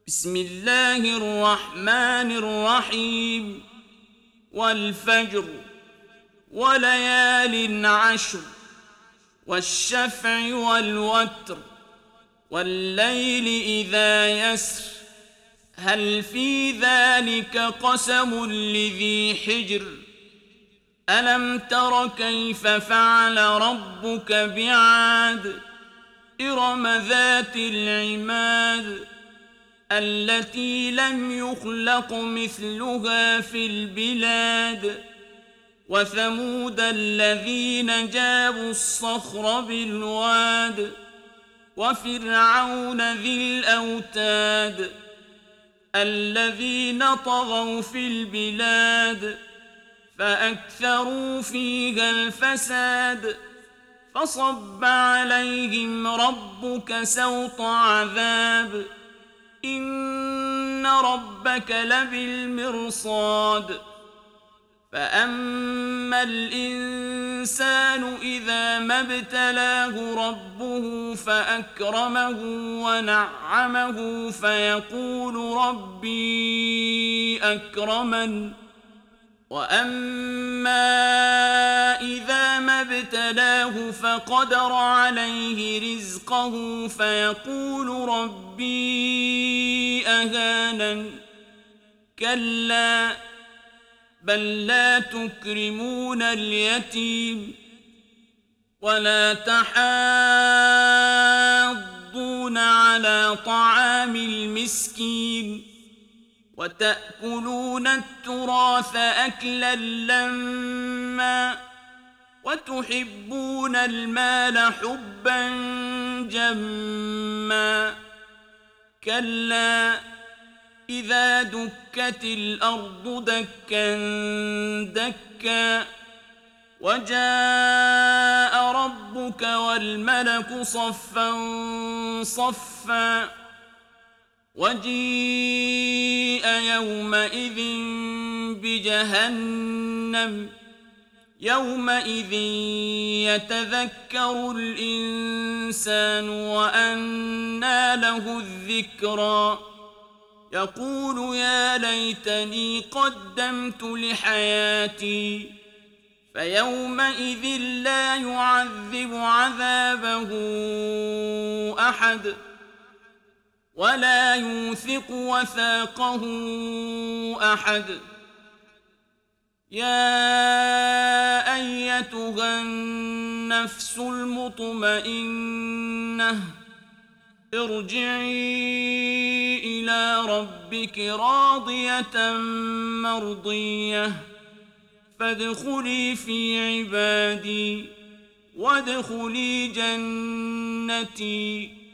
بسم الله الرحمن الرحيم والفجر وليال عشر والشفع والوتر والليل إذا يسر هل في ذلك قسم لذي حجر ألم تر كيف فعل ربك بعاد إرم ذات العماد التي لم يخلق مثلها في البلاد وثمود الذين جابوا الصخر بالواد وفرعون ذي الأوتاد الذين طغوا في البلاد فأكثروا فيها الفساد فصب عليهم ربك سوط عذاب إن ربك لبالمرصاد فأما الإنسان إذا ما ابتلاه ربه فأكرمه ونعمه فيقول ربي أكرمن وأما إذا ما ابتلاه فقدر عليه رزقه فيقول ربي أهانن كلا بل لا تكرمون اليتيم ولا تحاضون على طعام المسكين وتأكلون التراث أكلا لما وتحبون المال حبا جما كلا إذا دكت الأرض دكا دكا وجاء ربك والملك صفا صفا وجيء يومئذ بجهنم يومئذ يتذكر الإنسان وأنى له الذكرى يقول يا ليتني قدمت لحياتي فيومئذ لا يعذب عذابه أحد ولا يوثق وثاقه أحد يا أيتها النفس المطمئنة ارجعي إلى ربك راضية مرضية فادخلي في عبادي وادخلي جنتي